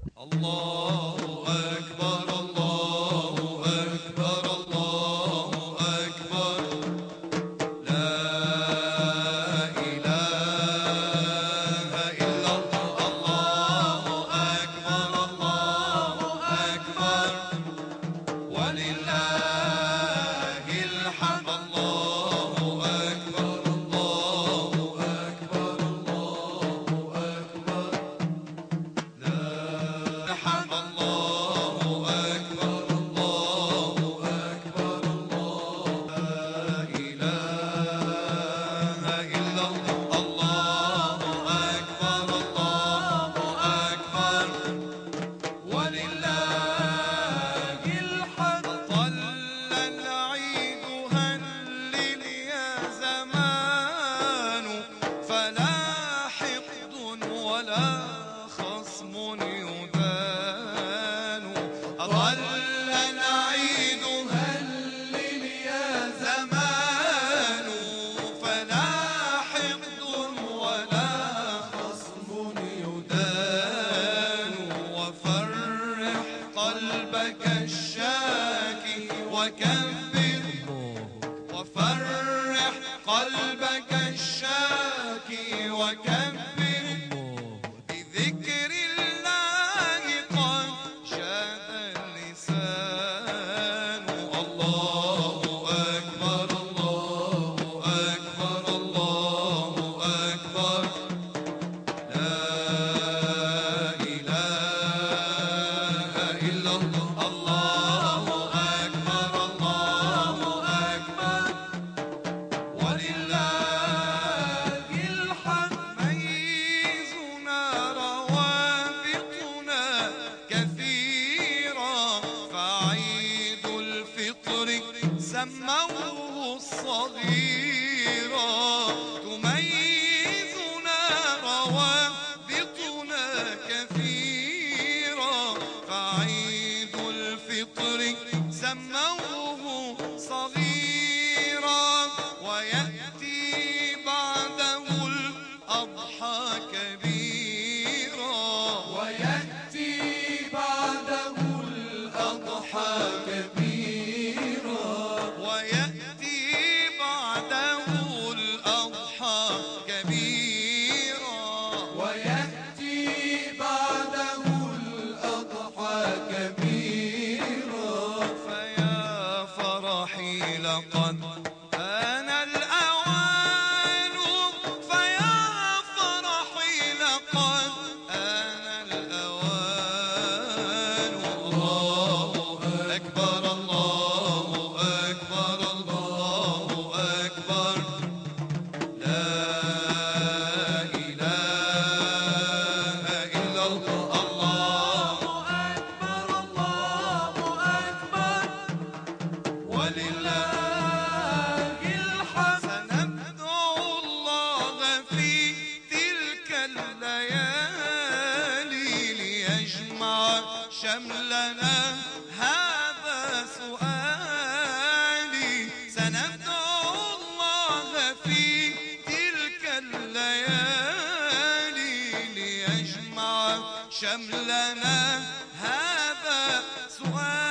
الله أكبر الله أكبر الله أكبر لا إله إلا الله الله أكبر الله أكبر ولله الحمد الله أكبر الله أكبر الله أكبر لا الحمد الله أكبر الله أكبر الله لا إله إلا الله الله أكبر الله أكبر ولله الحمد طل العيد هلل يا زمان فلا حقد ولا خصم يدان طل العيد هلل يا زمان فلا حقد ولا خصم يدان وفرح قلبك الشاكي وكبر وفرح قلبك الشاكي وكبر بذكر الله قد شاد اللسان الله أكبر الله أكبر الله أكبر لا إله إلا الله الله أكبر الله أكبر ولله الحمد ميزنا روابطنا كثيرا فعيد الفطر سموه الصغيرا تميزنا روابطنا كثيرا فعيد الفطر سموه صغيرا ويأتي بعده الأضحى كبيرا ويأتي بعده الأضحى كبيرا ويأتي بعده الأضحى كبيرا ويأتي بعده الأضحى كبيرا فيا فرحي لقد آن الأوان فيا فرحي لقد آن الأوان الله أكبر الله أكبر الله أكبر لا إله إلا الله الله أكبر الله أكبر ولله الحمد سندعو الله في تلك الليالي ليجمع شملنا هذا سؤالي سندعو الله في تلك الليالي ليجمع شملنا هذا سؤالي